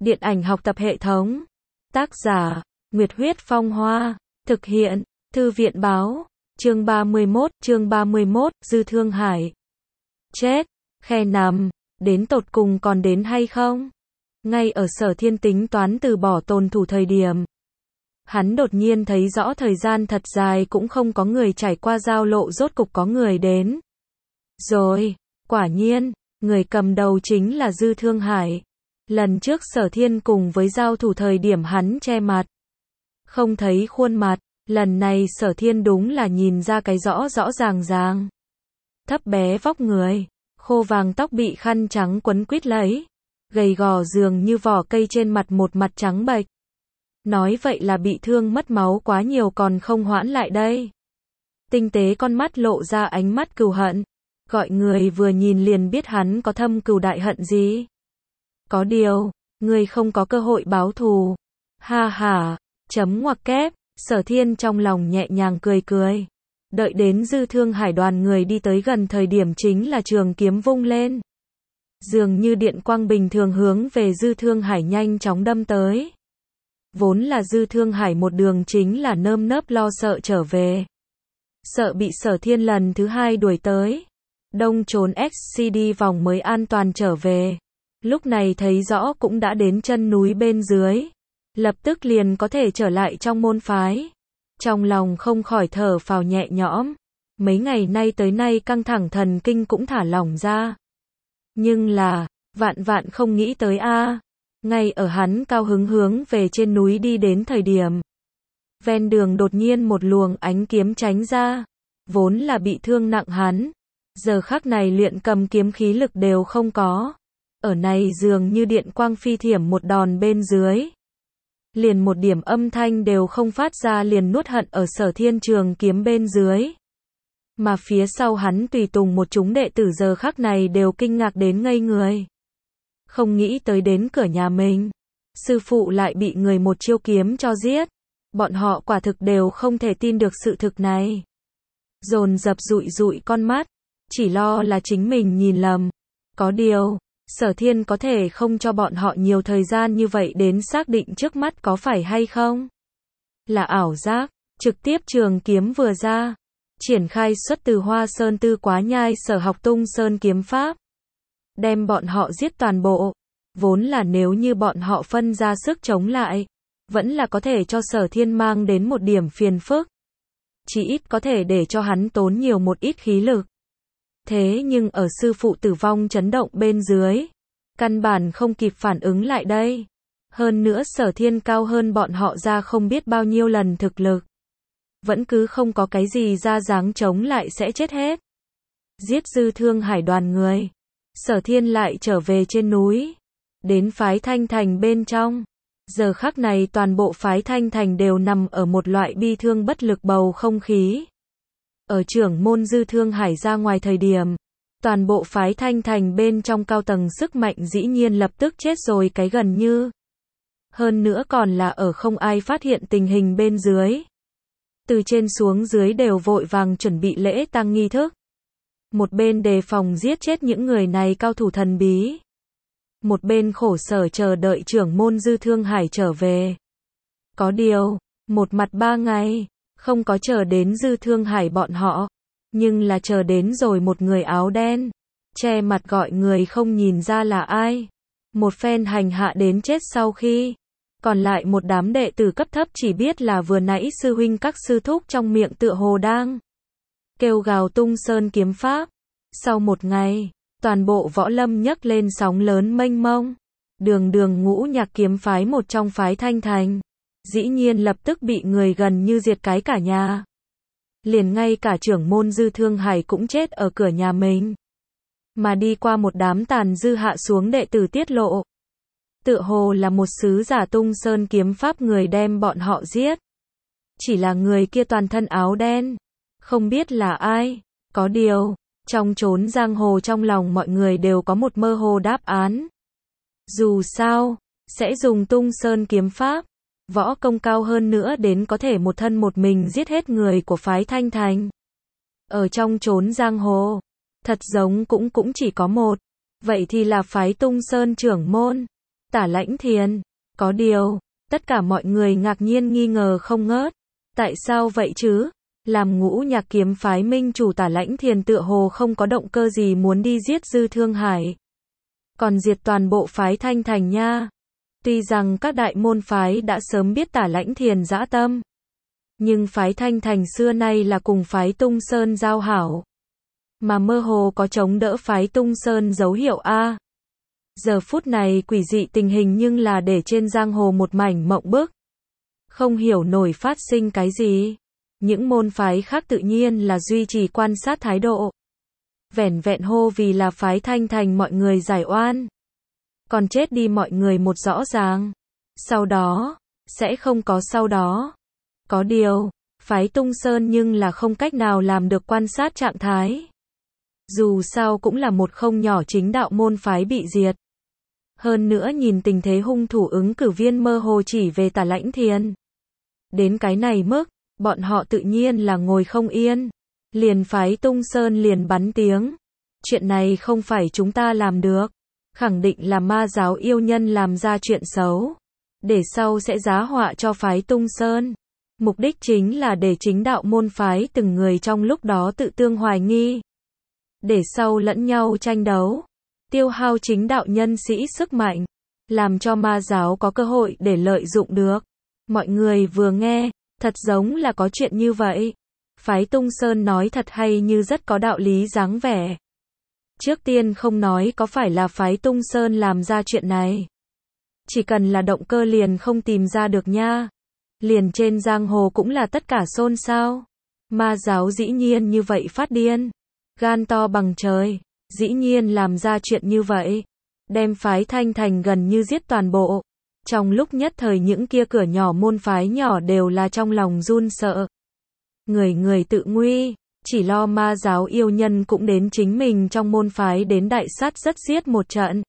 Điện ảnh học tập hệ thống. Tác giả, Nguyệt Huyết Phong Hoa. Thực hiện, Thư viện Báo. Chương 31, Dư Thương Hải. Chết, khe nằm, đến tột cùng còn đến hay không? Ngay ở Sở Thiên tính toán từ bỏ tồn thủ thời điểm. Hắn đột nhiên thấy rõ thời gian thật dài cũng không có người trải qua giao lộ, rốt cục có người đến. Rồi, quả nhiên, người cầm đầu chính là Dư Thương Hải. Lần trước Sở Thiên cùng với giao thủ thời điểm hắn che mặt, không thấy khuôn mặt, lần này Sở Thiên đúng là nhìn ra cái rõ rõ ràng ràng. Thấp bé vóc người, khô vàng tóc bị khăn trắng quấn quít lấy, gầy gò dường như vỏ cây, trên mặt một mặt trắng bệch. Nói vậy là bị thương mất máu quá nhiều còn không hoãn lại đây. Tinh tế con mắt lộ ra ánh mắt cừu hận, gọi người vừa nhìn liền biết hắn có thâm cừu đại hận gì. Có điều, người không có cơ hội báo thù. Ha ha, chấm ngoặc kép, Sở Thiên trong lòng nhẹ nhàng cười cười. Đợi đến Dư Thương Hải đoàn người đi tới gần thời điểm chính là trường kiếm vung lên. Dường như điện quang bình thường hướng về Dư Thương Hải nhanh chóng đâm tới. Vốn là Dư Thương Hải một đường chính là nơm nớp lo sợ trở về. Sợ bị Sở Thiên lần thứ hai đuổi tới. Đông trốn SCD vòng mới an toàn trở về. Lúc này thấy rõ cũng đã đến chân núi bên dưới. Lập tức liền có thể trở lại trong môn phái. Trong lòng không khỏi thở phào nhẹ nhõm. Mấy ngày nay tới nay căng thẳng thần kinh cũng thả lỏng ra. Nhưng là, vạn vạn không nghĩ tới a. Ngay ở hắn cao hứng hướng về trên núi đi đến thời điểm. Ven đường đột nhiên một luồng ánh kiếm tránh ra. Vốn là bị thương nặng hắn. Giờ khắc này luyện cầm kiếm khí lực đều không có. Ở này dường như điện quang phi thiểm một đòn bên dưới. Liền một điểm âm thanh đều không phát ra, liền nuốt hận ở Sở Thiên trường kiếm bên dưới. Mà phía sau hắn tùy tùng một chúng đệ tử giờ khắc này đều kinh ngạc đến ngây người. Không nghĩ tới đến cửa nhà mình, sư phụ lại bị người một chiêu kiếm cho giết. Bọn họ quả thực đều không thể tin được sự thực này. Dồn dập dụi dụi con mắt, chỉ lo là chính mình nhìn lầm. Có điều, Sở Thiên có thể không cho bọn họ nhiều thời gian như vậy đến xác định trước mắt có phải hay không. Là ảo giác, trực tiếp trường kiếm vừa ra. Triển khai xuất từ Hoa Sơn Tư Quá Nhai Sở học Tung Sơn kiếm pháp. Đem bọn họ giết toàn bộ. Vốn là nếu như bọn họ phân ra sức chống lại, vẫn là có thể cho Sở Thiên mang đến một điểm phiền phức. Chỉ ít có thể để cho hắn tốn nhiều một ít khí lực. Thế nhưng ở sư phụ tử vong chấn động bên dưới, căn bản không kịp phản ứng lại đây. Hơn nữa Sở Thiên cao hơn bọn họ ra không biết bao nhiêu lần thực lực. Vẫn cứ không có cái gì ra dáng chống lại sẽ chết hết. Giết Dư Thương Hải đoàn người. Sở Thiên lại trở về trên núi. Đến phái Thanh Thành bên trong. Giờ khắc này toàn bộ phái Thanh Thành đều nằm ở một loại bi thương bất lực bầu không khí. Ở trưởng môn Dư Thương Hải ra ngoài thời điểm, toàn bộ phái Thanh Thành bên trong cao tầng sức mạnh dĩ nhiên lập tức chết rồi cái gần như. Hơn nữa còn là ở không ai phát hiện tình hình bên dưới. Từ trên xuống dưới đều vội vàng chuẩn bị lễ tang nghi thức. Một bên đề phòng giết chết những người này cao thủ thần bí. Một bên khổ sở chờ đợi trưởng môn Dư Thương Hải trở về. Có điều, một mặt 3 ngày, không có chờ đến Dư Thương Hải bọn họ. Nhưng là chờ đến rồi một người áo đen. Che mặt gọi người không nhìn ra là ai. Một phen hành hạ đến chết sau khi. Còn lại một đám đệ tử cấp thấp chỉ biết là vừa nãy sư huynh các sư thúc trong miệng tựa hồ đang kêu gào tung sơn kiếm pháp. Sau một ngày, toàn bộ võ lâm nhấc lên sóng lớn mênh mông. Đường đường ngũ nhạc kiếm phái một trong phái Thanh Thành. Dĩ nhiên lập tức bị người gần như diệt cái cả nhà. Liền ngay cả trưởng môn Dư Thương Hải cũng chết ở cửa nhà mình. Mà đi qua một đám tàn dư hạ xuống đệ tử tiết lộ. Tựa hồ là một sứ giả tung sơn kiếm pháp người đem bọn họ giết. Chỉ là người kia toàn thân áo đen. Không biết là ai. Có điều, trong chốn giang hồ trong lòng mọi người đều có một mơ hồ đáp án. Dù sao, sẽ dùng tung sơn kiếm pháp. Võ công cao hơn nữa đến có thể một thân một mình giết hết người của phái Thanh Thành. Ở trong chốn giang hồ, thật giống cũng chỉ có một. Vậy thì là phái Tung Sơn trưởng môn. Tả Lãnh Thiền. Có điều, tất cả mọi người ngạc nhiên nghi ngờ không ngớt. Tại sao vậy chứ? Làm Ngũ Nhạc kiếm phái minh chủ Tả Lãnh Thiền tựa hồ không có động cơ gì muốn đi giết Dư Thương Hải. Còn diệt toàn bộ phái Thanh Thành nha. Tuy rằng các đại môn phái đã sớm biết Tả Lãnh Thiền dã tâm. Nhưng phái Thanh Thành xưa nay là cùng phái Tung Sơn giao hảo. Mà mơ hồ có chống đỡ phái Tung Sơn dấu hiệu A. Giờ phút này quỷ dị tình hình nhưng là để trên giang hồ một mảnh mộng bức. Không hiểu nổi phát sinh cái gì. Những môn phái khác tự nhiên là duy trì quan sát thái độ. Vẻn vẹn hô vì là phái Thanh Thành mọi người giải oan. Còn chết đi mọi người một rõ ràng. Sau đó, sẽ không có sau đó. Có điều, phái Tung Sơn nhưng là không cách nào làm được quan sát trạng thái. Dù sao cũng là một không nhỏ chính đạo môn phái bị diệt. Hơn nữa nhìn tình thế hung thủ ứng cử viên mơ hồ chỉ về Tả Lãnh Thiền. Đến cái này mức, bọn họ tự nhiên là ngồi không yên. Liền phái Tung Sơn liền bắn tiếng. Chuyện này không phải chúng ta làm được. Khẳng định là ma giáo yêu nhân làm ra chuyện xấu. Để sau sẽ giá họa cho phái Tung Sơn. Mục đích chính là để chính đạo môn phái từng người trong lúc đó tự tương hoài nghi. Để sau lẫn nhau tranh đấu. Tiêu hao chính đạo nhân sĩ sức mạnh. Làm cho ma giáo có cơ hội để lợi dụng được. Mọi người vừa nghe, thật giống là có chuyện như vậy. Phái Tung Sơn nói thật hay như rất có đạo lý dáng vẻ. Trước tiên không nói có phải là phái Tung Sơn làm ra chuyện này. Chỉ cần là động cơ liền không tìm ra được nha. Liền trên giang hồ cũng là tất cả xôn xao. Ma giáo dĩ nhiên như vậy phát điên. Gan to bằng trời. Dĩ nhiên làm ra chuyện như vậy. Đem phái Thanh Thành gần như giết toàn bộ. Trong lúc nhất thời những kia cửa nhỏ môn phái nhỏ đều là trong lòng run sợ. Người người tự nguy. Chỉ lo ma giáo yêu nhân cũng đến chính mình trong môn phái đến đại sát rất giết một trận.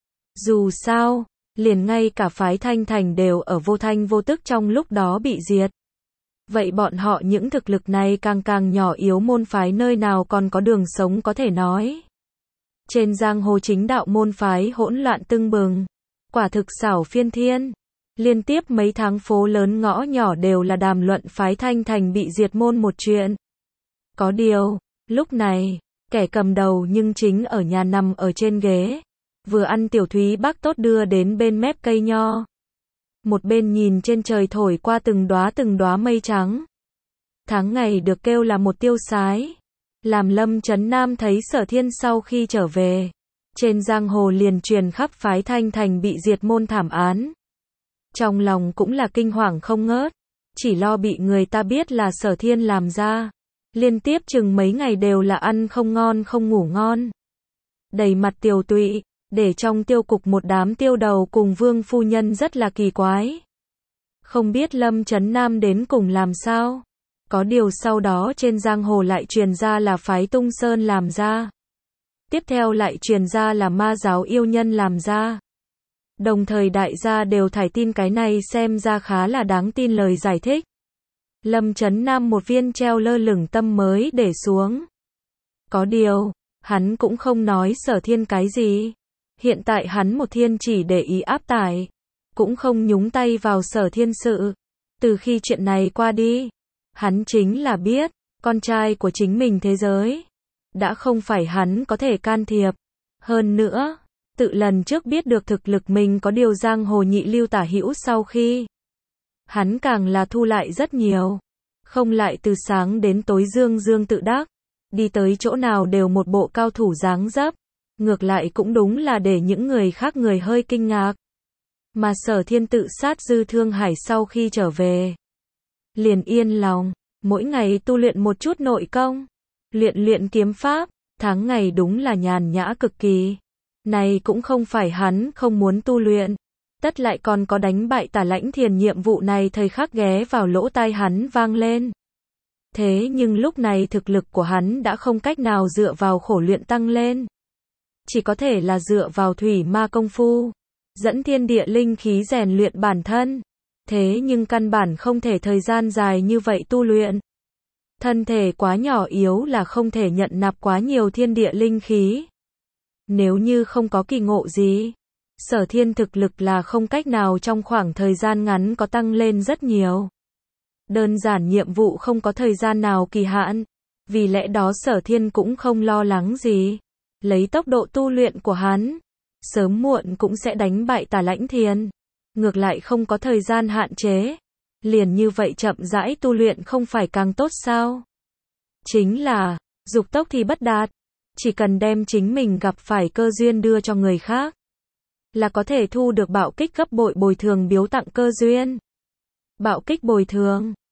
Dù sao, liền ngay cả phái Thanh Thành đều ở vô thanh vô tức trong lúc đó bị diệt. Vậy bọn họ những thực lực này càng nhỏ yếu môn phái nơi nào còn có đường sống có thể nói. Trên giang hồ chính đạo môn phái hỗn loạn tưng bừng. Quả thực xảo phiên thiên. Liên tiếp mấy tháng phố lớn ngõ nhỏ đều là đàm luận phái Thanh Thành bị diệt môn một chuyện. Có điều, lúc này, kẻ cầm đầu nhưng chính ở nhà nằm ở trên ghế. Vừa ăn tiểu thúy bác tốt đưa đến bên mép cây nho. Một bên nhìn trên trời thổi qua từng đóa mây trắng. Tháng ngày được kêu là một tiêu sái. Làm Lâm Chấn Nam thấy Sở Thiên sau khi trở về. Trên giang hồ liền truyền khắp phái Thanh Thành bị diệt môn thảm án. Trong lòng cũng là kinh hoàng không ngớt. Chỉ lo bị người ta biết là Sở Thiên làm ra. Liên tiếp chừng mấy ngày đều là ăn không ngon không ngủ ngon. Đầy mặt tiều tụy, để trong tiêu cục một đám tiêu đầu cùng Vương phu nhân rất là kỳ quái. Không biết Lâm Chấn Nam đến cùng làm sao. Có điều sau đó trên giang hồ lại truyền ra là phái Tung Sơn làm ra. Tiếp theo lại truyền ra là ma giáo yêu nhân làm ra. Đồng thời đại gia đều thải tin cái này xem ra khá là đáng tin lời giải thích. Lâm Chấn Nam một viên treo lơ lửng tâm mới để xuống. Có điều, hắn cũng không nói Sở Thiên cái gì. Hiện tại hắn một thiên chỉ để ý áp tải. Cũng không nhúng tay vào Sở Thiên sự. Từ khi chuyện này qua đi, hắn chính là biết, con trai của chính mình thế giới. Đã không phải hắn có thể can thiệp. Hơn nữa, tự lần trước biết được thực lực mình có điều giang hồ nhị lưu tả hữu sau khi. Hắn càng là thu lại rất nhiều. Không lại từ sáng đến tối dương tự đắc. Đi tới chỗ nào đều một bộ cao thủ dáng dấp. Ngược lại cũng đúng là để những người khác người hơi kinh ngạc. Mà Sở Thiên tự sát Dư Thương Hải sau khi trở về. Liền yên lòng, mỗi ngày tu luyện một chút nội công. Luyện kiếm pháp, tháng ngày đúng là nhàn nhã cực kỳ. Này cũng không phải hắn không muốn tu luyện. Tất lại còn có đánh bại Tả Lãnh Thiền nhiệm vụ này thời khắc ghé vào lỗ tai hắn vang lên. Thế nhưng lúc này thực lực của hắn đã không cách nào dựa vào khổ luyện tăng lên. Chỉ có thể là dựa vào thủy ma công phu. Dẫn thiên địa linh khí rèn luyện bản thân. Thế nhưng căn bản không thể thời gian dài như vậy tu luyện. Thân thể quá nhỏ yếu là không thể nhận nạp quá nhiều thiên địa linh khí. Nếu như không có kỳ ngộ gì, Sở Thiên thực lực là không cách nào trong khoảng thời gian ngắn có tăng lên rất nhiều. Đơn giản nhiệm vụ không có thời gian nào kỳ hạn. Vì lẽ đó Sở Thiên cũng không lo lắng gì. Lấy tốc độ tu luyện của hắn, sớm muộn cũng sẽ đánh bại Tả Lãnh Thiên. Ngược lại không có thời gian hạn chế. Liền như vậy chậm rãi tu luyện không phải càng tốt sao? Chính là, dục tốc thì bất đạt. Chỉ cần đem chính mình gặp phải cơ duyên đưa cho người khác, là có thể thu được bạo kích gấp bội bồi thường biếu tặng cơ duyên. Bạo kích bồi thường.